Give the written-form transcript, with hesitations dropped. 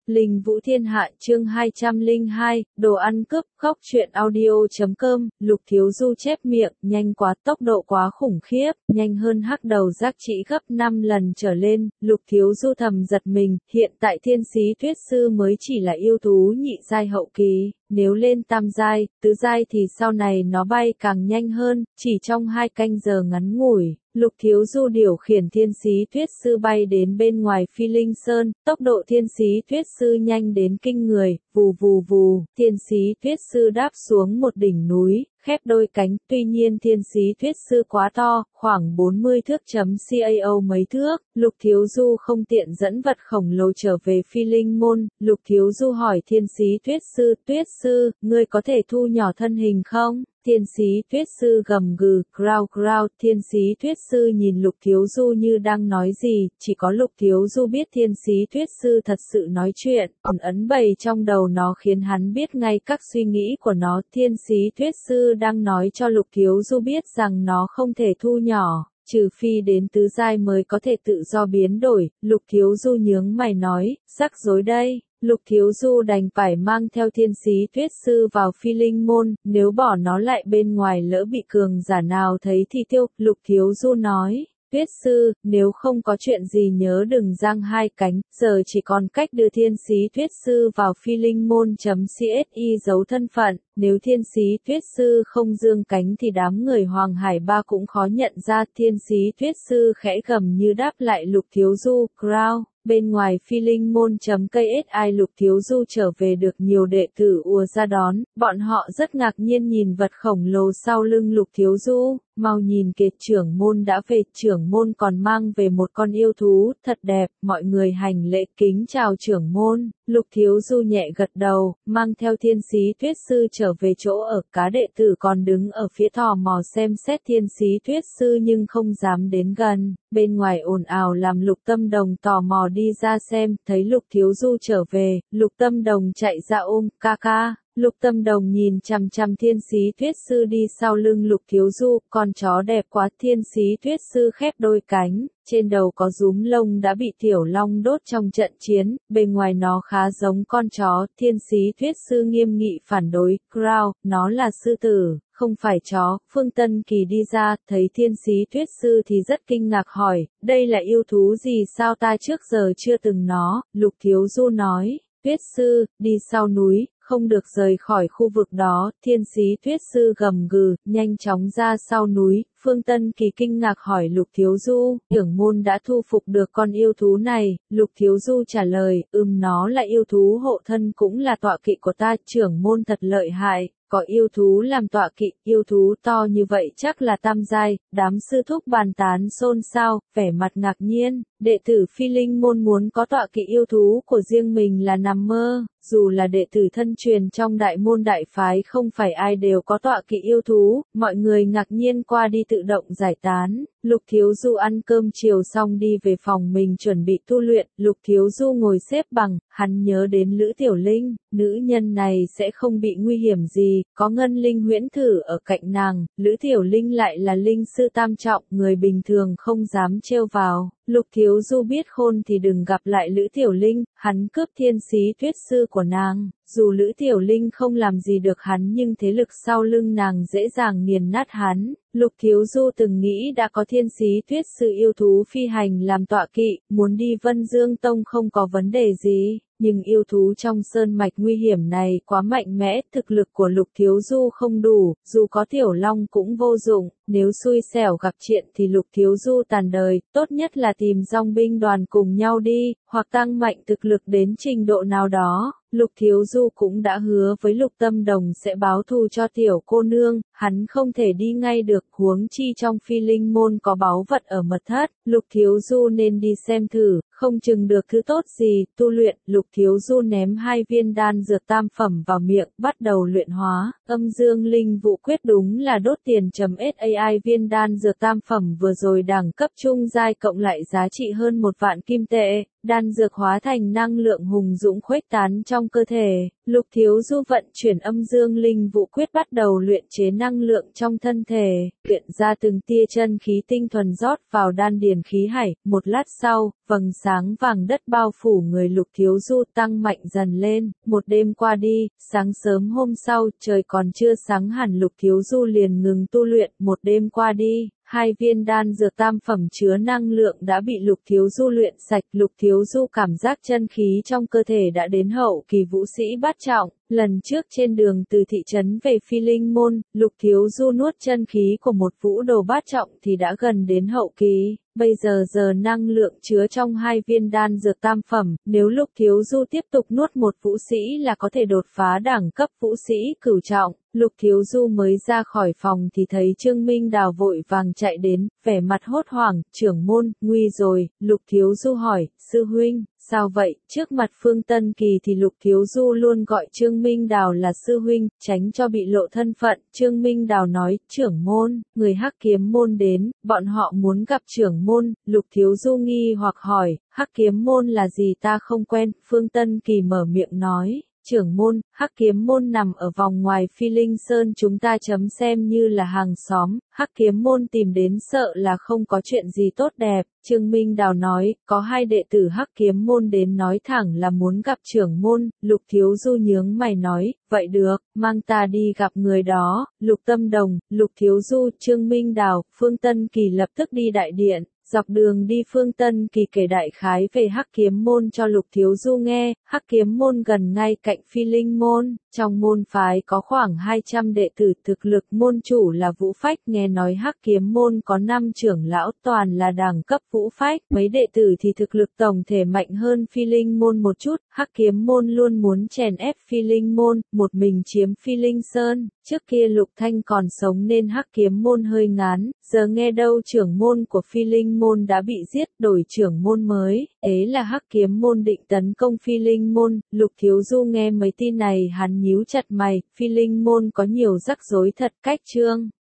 Linh Vũ Thiên Hạ chương 202, đồ ăn cướp, khóc chuyện audio.com, Lục Thiếu Du chép miệng, nhanh quá, tốc độ quá khủng khiếp, nhanh hơn hắc đầu giác trị gấp 5 lần trở lên, Lục Thiếu Du thầm giật mình, hiện tại thiên sĩ thuyết sư mới chỉ là yêu thú nhị giai hậu kỳ, nếu lên tam giai, tứ giai thì sau này nó bay càng nhanh hơn, chỉ trong 2 canh giờ ngắn ngủi. Lục Thiếu Du điều khiển thiên sĩ thuyết sư bay đến bên ngoài Phi Linh Sơn, tốc độ thiên sĩ thuyết sư nhanh đến kinh người, vù vù vù, thiên sĩ thuyết sư đáp xuống một đỉnh núi, khép đôi cánh, tuy nhiên thiên sĩ thuyết sư quá to, khoảng 40 thước cao mấy thước, Lục Thiếu Du không tiện dẫn vật khổng lồ trở về Phi Linh Môn, Lục Thiếu Du hỏi thiên sĩ thuyết sư, ngươi có thể thu nhỏ thân hình không? Thiên sĩ thuyết sư gầm gừ, growl, thiên sĩ thuyết sư nhìn Lục Thiếu Du như đang nói gì, chỉ có Lục Thiếu Du biết thiên sĩ thuyết sư thật sự nói chuyện, ấn bày trong đầu nó khiến hắn biết ngay các suy nghĩ của nó, thiên sĩ thuyết sư đang nói cho Lục Thiếu Du biết rằng nó không thể thu nhỏ. Trừ phi đến tứ giai mới có thể tự do biến đổi, Lục Thiếu Du nhướng mày nói, rắc rối đây. Lục Thiếu Du đành phải mang theo thiên sĩ thuyết sư vào Phi Linh Môn, nếu bỏ nó lại bên ngoài lỡ bị cường giả nào thấy thì tiêu, Lục Thiếu Du nói. Tuyết sư, nếu không có chuyện gì nhớ đừng giang hai cánh, giờ chỉ còn cách đưa thiên sĩ thuyết sư vào phi linh môn.csi giấu thân phận, nếu thiên sĩ thuyết sư không dương cánh thì đám người Hoàng Hải Ba cũng khó nhận ra, thiên sĩ thuyết sư khẽ gầm như đáp lại Lục Thiếu Du, growl. Bên ngoài phi linh môn.ksi Lục Thiếu Du trở về được nhiều đệ tử ùa ra đón, bọn họ rất ngạc nhiên nhìn vật khổng lồ sau lưng Lục Thiếu Du, mau nhìn kìa, trưởng môn đã về, trưởng môn còn mang về một con yêu thú, thật đẹp, mọi người hành lễ kính chào trưởng môn. Lục Thiếu Du nhẹ gật đầu, mang theo thiên sĩ thuyết sư trở về chỗ ở, cá đệ tử còn đứng ở phía tò mò xem xét thiên sĩ thuyết sư nhưng không dám đến gần, bên ngoài ồn ào làm Lục Tâm Đồng tò mò đi ra xem, thấy Lục Thiếu Du trở về, Lục Tâm Đồng chạy ra ôm, ca ca. Lục Tâm Đồng nhìn chằm chằm thiên sĩ thuyết sư đi sau lưng Lục Thiếu Du, con chó đẹp quá, thiên sĩ thuyết sư khép đôi cánh, trên đầu có rúm lông đã bị tiểu long đốt trong trận chiến, bề ngoài nó khá giống con chó, thiên sĩ thuyết sư nghiêm nghị phản đối, growl, nó là sư tử, không phải chó. Phương Tân Kỳ đi ra, thấy thiên sĩ thuyết sư thì rất kinh ngạc hỏi, đây là yêu thú gì sao ta trước giờ chưa từng nó, Lục Thiếu Du nói, thuyết sư, đi sau núi. Không được rời khỏi khu vực đó, thiên sĩ thuyết sư gầm gừ, nhanh chóng ra sau núi, Phương Tân Kỳ kinh ngạc hỏi Lục Thiếu Du, trưởng môn đã thu phục được con yêu thú này, Lục Thiếu Du trả lời, nó là yêu thú hộ thân cũng là tọa kỵ của ta, trưởng môn thật lợi hại. Có yêu thú làm tọa kỵ, yêu thú to như vậy chắc là tam giai, đám sư thúc bàn tán xôn xao, vẻ mặt ngạc nhiên, đệ tử Phi Linh Môn muốn có tọa kỵ yêu thú của riêng mình là nằm mơ, dù là đệ tử thân truyền trong đại môn đại phái không phải ai đều có tọa kỵ yêu thú, mọi người ngạc nhiên qua đi tự động giải tán. Lục Thiếu Du ăn cơm chiều xong đi về phòng mình chuẩn bị tu luyện, Lục Thiếu Du ngồi xếp bằng, hắn nhớ đến Lữ Tiểu Linh, nữ nhân này sẽ không bị nguy hiểm gì, có Ngân Linh Huyễn Thử ở cạnh nàng, Lữ Tiểu Linh lại là linh sư tam trọng, người bình thường không dám trêu vào. Lục Thiếu Du biết khôn thì đừng gặp lại Lữ Tiểu Linh, hắn cướp thiên sĩ thuyết sư của nàng. Dù Lữ Tiểu Linh không làm gì được hắn nhưng thế lực sau lưng nàng dễ dàng nghiền nát hắn. Lục Thiếu Du từng nghĩ đã có thiên sĩ thuyết sư yêu thú phi hành làm tọa kỵ, muốn đi Vân Dương Tông không có vấn đề gì. Nhưng yêu thú trong sơn mạch nguy hiểm này quá mạnh mẽ, thực lực của Lục Thiếu Du không đủ, dù có tiểu long cũng vô dụng, nếu xui xẻo gặp chuyện thì Lục Thiếu Du tàn đời, tốt nhất là tìm dòng binh đoàn cùng nhau đi, hoặc tăng mạnh thực lực đến trình độ nào đó. Lục Thiếu Du cũng đã hứa với Lục Tâm Đồng sẽ báo thù cho tiểu cô nương, hắn không thể đi ngay được, huống chi trong Phi Linh Môn có báu vật ở mật thất, Lục Thiếu Du nên đi xem thử, không chừng được thứ tốt gì. Tu luyện, Lục Thiếu Du ném 2 viên đan dược tam phẩm vào miệng, bắt đầu luyện hóa, âm dương linh vụ quyết đúng là đốt tiền.sai viên đan dược tam phẩm vừa rồi đẳng cấp trung giai cộng lại giá trị hơn 1 vạn kim tệ. đan dược hóa thành năng lượng hùng dũng khuếch tán trong cơ thể. Lục Thiếu Du vận chuyển âm dương linh vũ quyết bắt đầu luyện chế năng lượng trong thân thể, luyện ra từng tia chân khí tinh thuần rót vào đan điền khí hải. Một lát sau, vầng sáng vàng đất bao phủ người Lục Thiếu Du tăng mạnh dần lên. Một đêm qua đi, sáng sớm hôm sau, trời còn chưa sáng hẳn Lục Thiếu Du liền ngừng tu luyện. Một đêm qua đi, 2 viên đan dược tam phẩm chứa năng lượng đã bị Lục Thiếu Du luyện sạch. Lục Thiếu Du cảm giác chân khí trong cơ thể đã đến hậu kỳ vũ sĩ bát trọng. Lần trước trên đường từ thị trấn về Phi Linh Môn, Lục Thiếu Du nuốt chân khí của một vũ đồ bát trọng thì đã gần đến hậu kỳ. Bây giờ năng lượng chứa trong 2 viên đan dược tam phẩm, nếu Lục Thiếu Du tiếp tục nuốt một vũ sĩ là có thể đột phá đẳng cấp vũ sĩ cửu trọng. Lục Thiếu Du mới ra khỏi phòng thì thấy Trương Minh Đào vội vàng chạy đến, vẻ mặt hốt hoảng. Trưởng môn, nguy rồi. Lục Thiếu Du hỏi, sư huynh, sao vậy? Trước mặt Phương Tân Kỳ thì Lục Thiếu Du luôn gọi Trương Minh Đào là sư huynh, tránh cho bị lộ thân phận. Trương Minh Đào nói, trưởng môn, người Hắc Kiếm môn đến, bọn họ muốn gặp trưởng môn. Lục Thiếu Du nghi hoặc hỏi, Hắc Kiếm môn là gì ta không quen. Phương Tân Kỳ mở miệng nói, trưởng môn, Hắc Kiếm môn nằm ở vòng ngoài Phi Linh Sơn, chúng ta chấm xem như là hàng xóm. Hắc Kiếm môn tìm đến sợ là không có chuyện gì tốt đẹp. Trương Minh Đào nói, có 2 đệ tử Hắc Kiếm môn đến nói thẳng là muốn gặp trưởng môn. Lục Thiếu Du nhướng mày nói, vậy được, mang ta đi gặp người đó. Lục Tâm Đồng, Lục Thiếu Du, Trương Minh Đào, Phương Tân Kỳ lập tức đi đại điện. Dọc đường đi Phương Tân Kỳ kể đại khái về Hắc Kiếm môn cho Lục Thiếu Du nghe. Hắc Kiếm môn gần ngay cạnh Phi Linh môn, trong môn phái có khoảng 200 đệ tử, thực lực môn chủ là Vũ Phách. Nghe nói Hắc Kiếm môn có 5 trưởng lão toàn là đẳng cấp Vũ Phách, mấy đệ tử thì thực lực tổng thể mạnh hơn Phi Linh môn một chút. Hắc Kiếm môn luôn muốn chèn ép Phi Linh môn, một mình chiếm Phi Linh Sơn. Trước kia Lục Thanh còn sống nên Hắc Kiếm môn hơi ngán, giờ nghe đâu trưởng môn của Phi Linh môn đã bị giết, đổi trưởng môn mới, ấy là Hắc Kiếm môn định tấn công Phi Linh môn. Lục Thiếu Du nghe mấy tin này hắn nhíu chặt mày, Phi Linh môn có nhiều rắc rối thật. Cách chương